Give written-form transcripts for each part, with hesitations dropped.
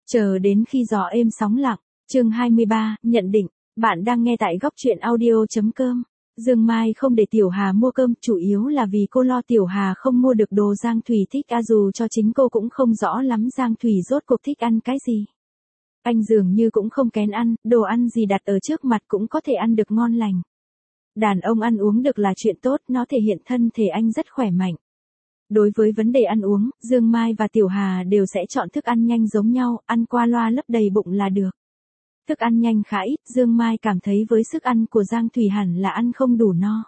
Chờ đến khi gió êm sóng lặng, chương 23, nhận định, bạn đang nghe tại góc truyện audio.com. Dương Mai không để Tiểu Hà mua cơm, chủ yếu là vì cô lo Tiểu Hà không mua được đồ Giang Thủy thích, dù cho chính cô cũng không rõ lắm Giang Thủy rốt cuộc thích ăn cái gì. Anh dường như cũng không kén ăn, đồ ăn gì đặt ở trước mặt cũng có thể ăn được ngon lành. Đàn ông ăn uống được là chuyện tốt, nó thể hiện thân thể anh rất khỏe mạnh. Đối với vấn đề ăn uống, Dương Mai và Tiểu Hà đều sẽ chọn thức ăn nhanh giống nhau, ăn qua loa lấp đầy bụng là được. Thức ăn nhanh khá ít, Dương Mai cảm thấy với sức ăn của Giang Thủy hẳn là ăn không đủ no.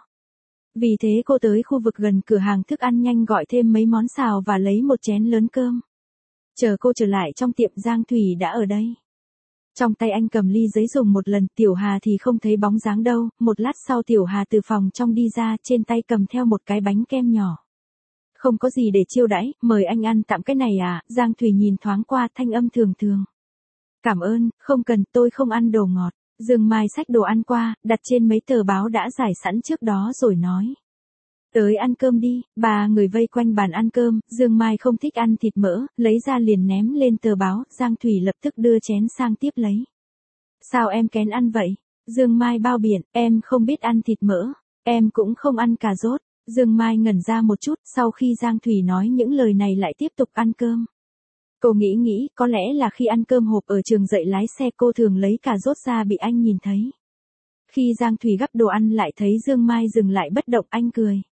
Vì thế cô tới khu vực gần cửa hàng thức ăn nhanh gọi thêm mấy món xào và lấy một chén lớn cơm. Chờ cô trở lại trong tiệm, Giang Thủy đã ở đây. Trong tay anh cầm ly giấy dùng một lần, Tiểu Hà thì không thấy bóng dáng đâu. Một lát sau Tiểu Hà từ phòng trong đi ra, trên tay cầm theo một cái bánh kem nhỏ. Không có gì để chiêu đãi, mời anh ăn tạm cái này à? Giang Thủy nhìn thoáng qua, thanh âm thường thường. Cảm ơn, không cần, tôi không ăn đồ ngọt. Dương Mai xách đồ ăn qua, đặt trên mấy tờ báo đã giải sẵn trước đó rồi nói. Tới ăn cơm đi. Ba người vây quanh bàn ăn cơm, Dương Mai không thích ăn thịt mỡ, lấy ra liền ném lên tờ báo, Giang Thủy lập tức đưa chén sang tiếp lấy. Sao em kén ăn vậy? Dương Mai bao biện, em không biết ăn thịt mỡ, em cũng không ăn cà rốt. Dương Mai ngẩn ra một chút, sau khi Giang Thủy nói những lời này lại tiếp tục ăn cơm. Cô nghĩ, có lẽ là khi ăn cơm hộp ở trường dạy lái xe cô thường lấy cà rốt ra bị anh nhìn thấy. Khi Giang Thủy gắp đồ ăn lại thấy Dương Mai dừng lại bất động, anh cười.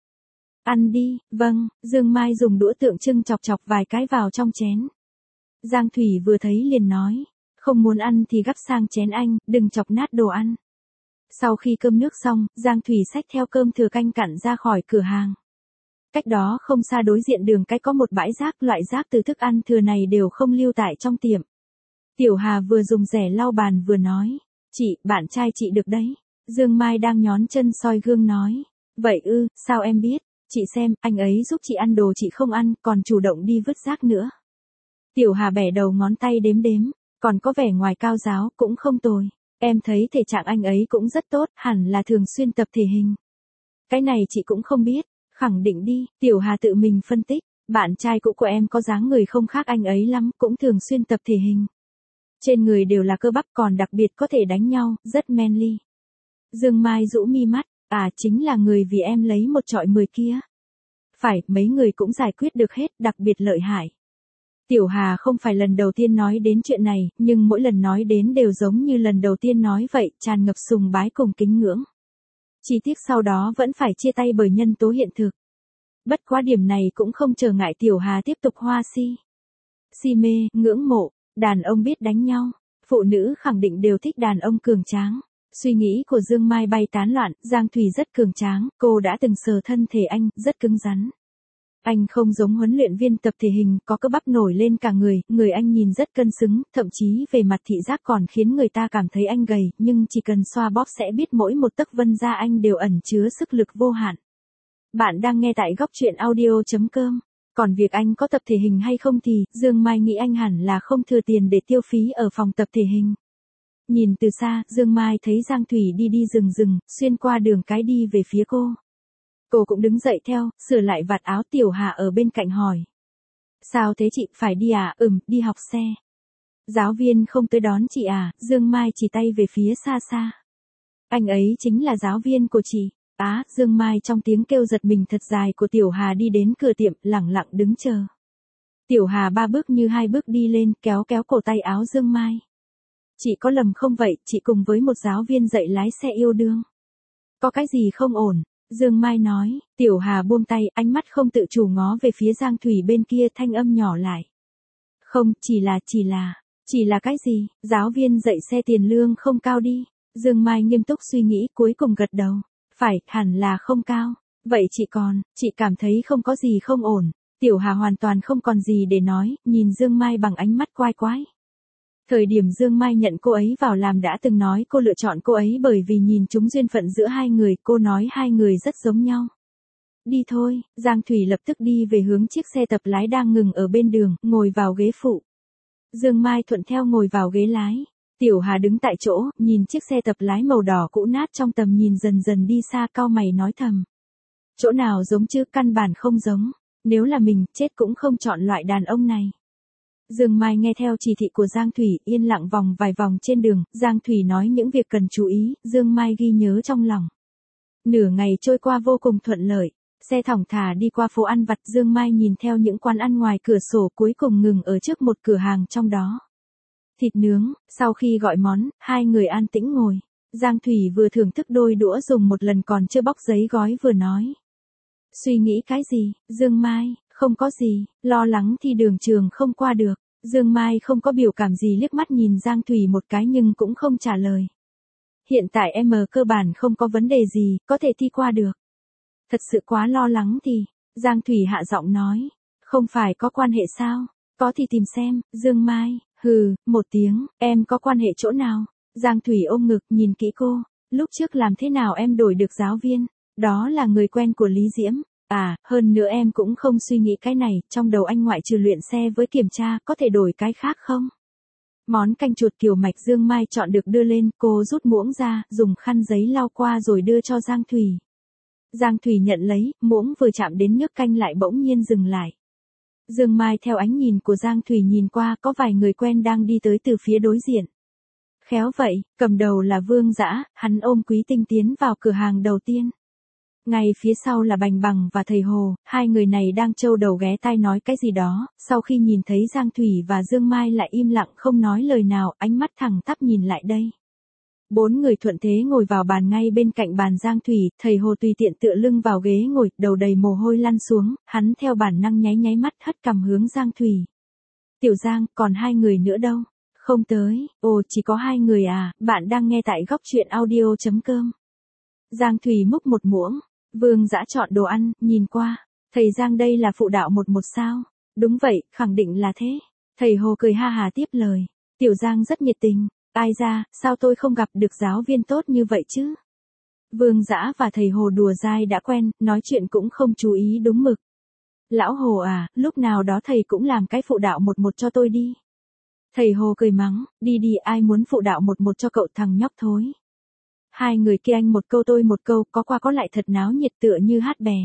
Ăn đi, vâng. Dương Mai dùng đũa tượng trưng chọc chọc vài cái vào trong chén. Giang Thủy vừa thấy liền nói, không muốn ăn thì gắp sang chén anh, đừng chọc nát đồ ăn. Sau khi cơm nước xong, Giang Thủy xách theo cơm thừa canh cặn ra khỏi cửa hàng. Cách đó không xa đối diện đường cái có một bãi rác, loại rác từ thức ăn thừa này đều không lưu tại trong tiệm. Tiểu Hà vừa dùng rẻ lau bàn vừa nói, chị, bạn trai chị được đấy. Dương Mai đang nhón chân soi gương nói, vậy ư, sao em biết? Chị xem, anh ấy giúp chị ăn đồ chị không ăn, còn chủ động đi vứt rác nữa. Tiểu Hà bẻ đầu ngón tay đếm, còn có vẻ ngoài cao giáo, cũng không tồi. Em thấy thể trạng anh ấy cũng rất tốt, hẳn là thường xuyên tập thể hình. Cái này chị cũng không biết, khẳng định đi. Tiểu Hà tự mình phân tích, bạn trai cũ của em có dáng người không khác anh ấy lắm, cũng thường xuyên tập thể hình. Trên người đều là cơ bắp, còn đặc biệt có thể đánh nhau, rất manly. Dương Mai rũ mi mắt, chính là người vì em lấy một trọi 10 kia. Phải, mấy người cũng giải quyết được hết, đặc biệt lợi hại. Tiểu Hà không phải lần đầu tiên nói đến chuyện này, nhưng mỗi lần nói đến đều giống như lần đầu tiên nói vậy, tràn ngập sùng bái cùng kính ngưỡng. Chi tiết sau đó vẫn phải chia tay bởi nhân tố hiện thực. Bất quá điểm này cũng không trở ngại Tiểu Hà tiếp tục hoa si mê, ngưỡng mộ. Đàn ông biết đánh nhau, phụ nữ khẳng định đều thích đàn ông cường tráng. Suy nghĩ của Dương Mai bay tán loạn, Giang Thủy rất cường tráng, cô đã từng sờ thân thể anh, rất cứng rắn. Anh không giống huấn luyện viên tập thể hình, có cơ bắp nổi lên cả người anh nhìn rất cân xứng, thậm chí về mặt thị giác còn khiến người ta cảm thấy anh gầy, nhưng chỉ cần xoa bóp sẽ biết mỗi một tấc vân da anh đều ẩn chứa sức lực vô hạn. Bạn đang nghe tại góc truyện audio.com. Còn việc anh có tập thể hình hay không thì, Dương Mai nghĩ anh hẳn là không thừa tiền để tiêu phí ở phòng tập thể hình. Nhìn từ xa, Dương Mai thấy Giang Thủy đi rừng, xuyên qua đường cái đi về phía cô. Cô cũng đứng dậy theo, sửa lại vạt áo. Tiểu Hà ở bên cạnh hỏi. Sao thế chị, phải đi à? Đi học xe. Giáo viên không tới đón chị à? Dương Mai chỉ tay về phía xa. Anh ấy chính là giáo viên của chị. Dương Mai trong tiếng kêu giật mình thật dài của Tiểu Hà đi đến cửa tiệm, lẳng lặng đứng chờ. Tiểu Hà 3 bước như 2 bước đi lên, kéo cổ tay áo Dương Mai. Chị có lầm không vậy, chị cùng với một giáo viên dạy lái xe yêu đương. Có cái gì không ổn? Dương Mai nói. Tiểu Hà buông tay, ánh mắt không tự chủ ngó về phía Giang Thủy bên kia, thanh âm nhỏ lại. Không, chỉ là cái gì? Giáo viên dạy xe tiền lương không cao đi. Dương Mai nghiêm túc suy nghĩ, cuối cùng gật đầu. Phải, hẳn là không cao. Vậy chị cảm thấy không có gì không ổn. Tiểu Hà hoàn toàn không còn gì để nói, nhìn Dương Mai bằng ánh mắt quái. Thời điểm Dương Mai nhận cô ấy vào làm đã từng nói cô lựa chọn cô ấy bởi vì nhìn trúng duyên phận giữa hai người, cô nói hai người rất giống nhau. Đi thôi. Giang Thủy lập tức đi về hướng chiếc xe tập lái đang ngừng ở bên đường, ngồi vào ghế phụ. Dương Mai thuận theo ngồi vào ghế lái. Tiểu Hà đứng tại chỗ, nhìn chiếc xe tập lái màu đỏ cũ nát trong tầm nhìn dần đi xa, cau mày nói thầm. Chỗ nào giống chứ, căn bản không giống. Nếu là mình, chết cũng không chọn loại đàn ông này. Dương Mai nghe theo chỉ thị của Giang Thủy, yên lặng vòng vài vòng trên đường, Giang Thủy nói những việc cần chú ý, Dương Mai ghi nhớ trong lòng. Nửa ngày trôi qua vô cùng thuận lợi, xe thong thả đi qua phố ăn vặt, Dương Mai nhìn theo những quán ăn ngoài cửa sổ cuối cùng ngừng ở trước một cửa hàng trong đó. Thịt nướng, sau khi gọi món, hai người an tĩnh ngồi. Giang Thủy vừa thưởng thức đôi đũa dùng một lần còn chưa bóc giấy gói vừa nói. Suy nghĩ cái gì, Dương Mai, không có gì, lo lắng thi đường trường không qua được. Dương Mai không có biểu cảm gì liếc mắt nhìn Giang Thủy một cái nhưng cũng không trả lời. Hiện tại em cơ bản không có vấn đề gì, có thể thi qua được. Thật sự quá lo lắng thì, Giang Thủy hạ giọng nói. Không phải có quan hệ sao, có thì tìm xem, Dương Mai, hừ, một tiếng, em có quan hệ chỗ nào? Giang Thủy ôm ngực nhìn kỹ cô, lúc trước làm thế nào em đổi được giáo viên, đó là người quen của Lý Diễm. À, hơn nữa em cũng không suy nghĩ cái này, trong đầu anh ngoại trừ luyện xe với kiểm tra, có thể đổi cái khác không? Món canh chuột kiểu mạch Dương Mai chọn được đưa lên, cô rút muỗng ra, dùng khăn giấy lau qua rồi đưa cho Giang Thủy. Giang Thủy nhận lấy, muỗng vừa chạm đến nước canh lại bỗng nhiên dừng lại. Dương Mai theo ánh nhìn của Giang Thủy nhìn qua, có vài người quen đang đi tới từ phía đối diện. Khéo vậy, cầm đầu là Vương Dã, hắn ôm Quý Tinh tiến vào cửa hàng đầu tiên. Ngay phía sau là Bành Bằng và thầy Hồ, hai người này đang trâu đầu ghé tai nói cái gì đó, sau khi nhìn thấy Giang Thủy và Dương Mai lại im lặng không nói lời nào, ánh mắt thẳng tắp nhìn lại đây. Bốn người thuận thế ngồi vào bàn ngay bên cạnh bàn Giang Thủy, thầy Hồ tùy tiện tựa lưng vào ghế ngồi, đầu đầy mồ hôi lăn xuống, hắn theo bản năng nháy nháy mắt hất cằm hướng Giang Thủy. Tiểu Giang, còn hai người nữa đâu? Không tới, ồ chỉ có hai người à, bạn đang nghe tại góc truyện audio.com. Giang Thủy múc một muỗng, Vương Dã chọn đồ ăn, nhìn qua, thầy Giang đây là phụ đạo 11 sao? Đúng vậy, khẳng định là thế. Thầy Hồ cười ha hà tiếp lời, Tiểu Giang rất nhiệt tình, ai ra, sao tôi không gặp được giáo viên tốt như vậy chứ? Vương Dã và thầy Hồ đùa dai đã quen, nói chuyện cũng không chú ý đúng mực. Lão Hồ à, lúc nào đó thầy cũng làm cái phụ đạo 11 cho tôi đi. Thầy Hồ cười mắng, đi đi ai muốn phụ đạo 11 cho cậu thằng nhóc thối. Hai người kia anh một câu tôi một câu, có qua có lại thật náo nhiệt tựa như hát bè.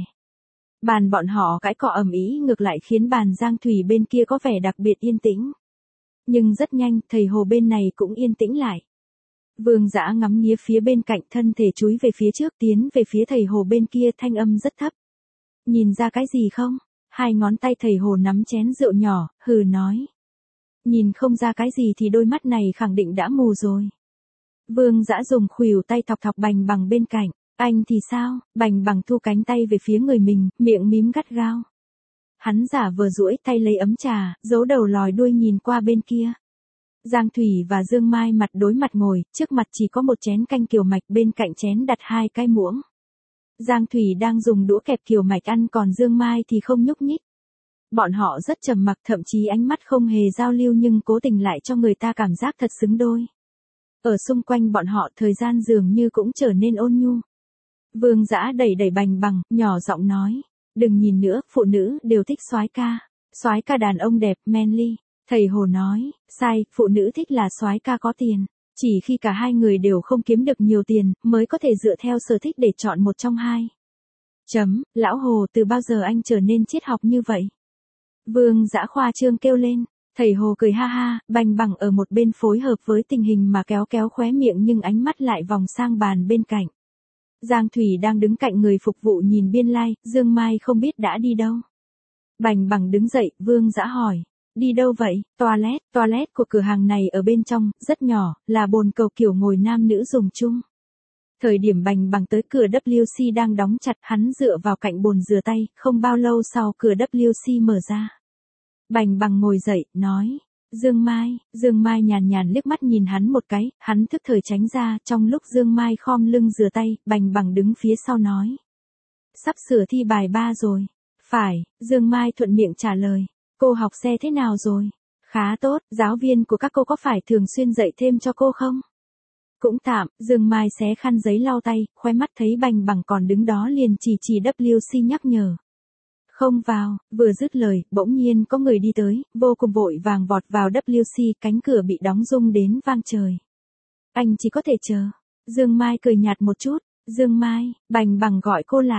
Bàn bọn họ cãi cọ ầm ĩ ngược lại khiến bàn Giang Thủy bên kia có vẻ đặc biệt yên tĩnh. Nhưng rất nhanh, thầy Hồ bên này cũng yên tĩnh lại. Vương Dã ngắm nghía phía bên cạnh, thân thể chúi về phía trước, tiến về phía thầy Hồ bên kia, thanh âm rất thấp. Nhìn ra cái gì không? Hai ngón tay thầy Hồ nắm chén rượu nhỏ, hừ nói. Nhìn không ra cái gì thì đôi mắt này khẳng định đã mù rồi. Vương Dã dùng khuỷu tay thọc thọc Bành Bằng bên cạnh. Anh thì sao? Bành Bằng thu cánh tay về phía người mình, miệng mím gắt gao. Hắn giả vờ duỗi tay lấy ấm trà, giấu đầu lòi đuôi nhìn qua bên kia. Giang Thủy và Dương Mai mặt đối mặt ngồi, trước mặt chỉ có một chén canh kiều mạch, bên cạnh chén đặt hai cái muỗng. Giang Thủy đang dùng đũa kẹp kiều mạch ăn, còn Dương Mai thì không nhúc nhích. Bọn họ rất trầm mặc, thậm chí ánh mắt không hề giao lưu nhưng cố tình lại cho người ta cảm giác thật xứng đôi. Ở xung quanh bọn họ thời gian dường như cũng trở nên ôn nhu. Vương Dã đẩy đẩy Bành Bằng, nhỏ giọng nói. Đừng nhìn nữa, phụ nữ đều thích soái ca. Soái ca đàn ông đẹp, manly. Thầy Hồ nói, sai, phụ nữ thích là soái ca có tiền. Chỉ khi cả hai người đều không kiếm được nhiều tiền, mới có thể dựa theo sở thích để chọn một trong hai. Lão Hồ, từ bao giờ anh trở nên triết học như vậy? Vương Dã khoa trương kêu lên. Thầy Hồ cười ha ha, Bành Bằng ở một bên phối hợp với tình hình mà kéo kéo khóe miệng nhưng ánh mắt lại vòng sang bàn bên cạnh. Giang Thủy đang đứng cạnh người phục vụ nhìn biên lai, Dương Mai không biết đã đi đâu. Bành Bằng đứng dậy, Vương Dã hỏi. Đi đâu vậy? Toilet của cửa hàng này ở bên trong, rất nhỏ, là bồn cầu kiểu ngồi nam nữ dùng chung. Thời điểm Bành Bằng tới cửa WC đang đóng chặt, hắn dựa vào cạnh bồn rửa tay, không bao lâu sau cửa WC mở ra. Bành Bằng ngồi dậy, nói. Dương Mai nhàn nhàn liếc mắt nhìn hắn một cái, hắn thức thời tránh ra, trong lúc Dương Mai khom lưng rửa tay, Bành Bằng đứng phía sau nói. Sắp sửa thi bài 3 rồi. Phải, Dương Mai thuận miệng trả lời. Cô học xe thế nào rồi? Khá tốt, giáo viên của các cô có phải thường xuyên dạy thêm cho cô không? Cũng tạm, Dương Mai xé khăn giấy lau tay, khoe mắt thấy Bành Bằng còn đứng đó liền chỉ WC nhắc nhở. Không vào, vừa dứt lời, bỗng nhiên có người đi tới, vô cùng vội vàng vọt vào WC, cánh cửa bị đóng rung đến vang trời. Anh chỉ có thể chờ. Dương Mai cười nhạt một chút. Dương Mai, Bành Bằng gọi cô lại.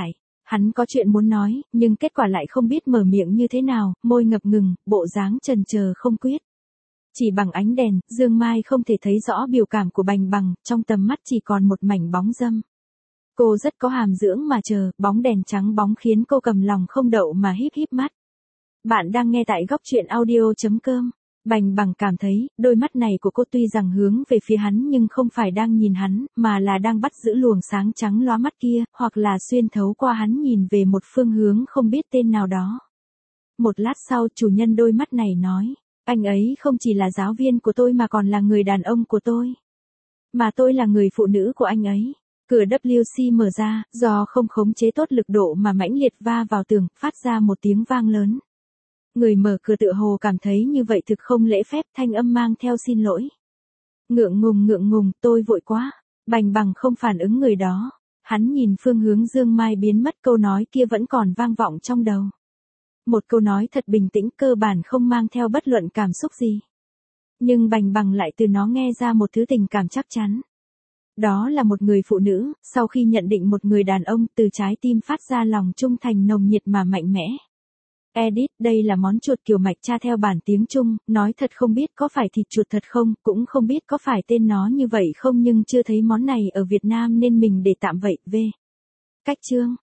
Hắn có chuyện muốn nói, nhưng kết quả lại không biết mở miệng như thế nào, môi ngập ngừng, bộ dáng chần chờ không quyết. Chỉ bằng ánh đèn, Dương Mai không thể thấy rõ biểu cảm của Bành Bằng, trong tầm mắt chỉ còn một mảnh bóng dâm. Cô rất có hàm dưỡng mà chờ, bóng đèn trắng bóng khiến cô cầm lòng không đậu mà híp híp mắt. Bạn đang nghe tại góc truyện audio.com. Bành Bằng cảm thấy, đôi mắt này của cô tuy rằng hướng về phía hắn nhưng không phải đang nhìn hắn, mà là đang bắt giữ luồng sáng trắng lóa mắt kia, hoặc là xuyên thấu qua hắn nhìn về một phương hướng không biết tên nào đó. Một lát sau chủ nhân đôi mắt này nói, anh ấy không chỉ là giáo viên của tôi mà còn là người đàn ông của tôi. Mà tôi là người phụ nữ của anh ấy. Cửa WC mở ra, do không khống chế tốt lực độ mà mãnh liệt va vào tường, phát ra một tiếng vang lớn. Người mở cửa tựa hồ cảm thấy như vậy thực không lễ phép, thanh âm mang theo xin lỗi. Ngượng ngùng, tôi vội quá. Bành Bằng không phản ứng người đó. Hắn nhìn phương hướng Dương Mai biến mất, câu nói kia vẫn còn vang vọng trong đầu. Một câu nói thật bình tĩnh, cơ bản không mang theo bất luận cảm xúc gì. Nhưng Bành Bằng lại từ nó nghe ra một thứ tình cảm chắc chắn. Đó là một người phụ nữ, sau khi nhận định một người đàn ông, từ trái tim phát ra lòng trung thành nồng nhiệt mà mạnh mẽ. Edit, đây là món chuột kiểu mạch cha theo bản tiếng Trung, nói thật không biết có phải thịt chuột thật không, cũng không biết có phải tên nó như vậy không, nhưng chưa thấy món này ở Việt Nam nên mình để tạm vậy. Cách chương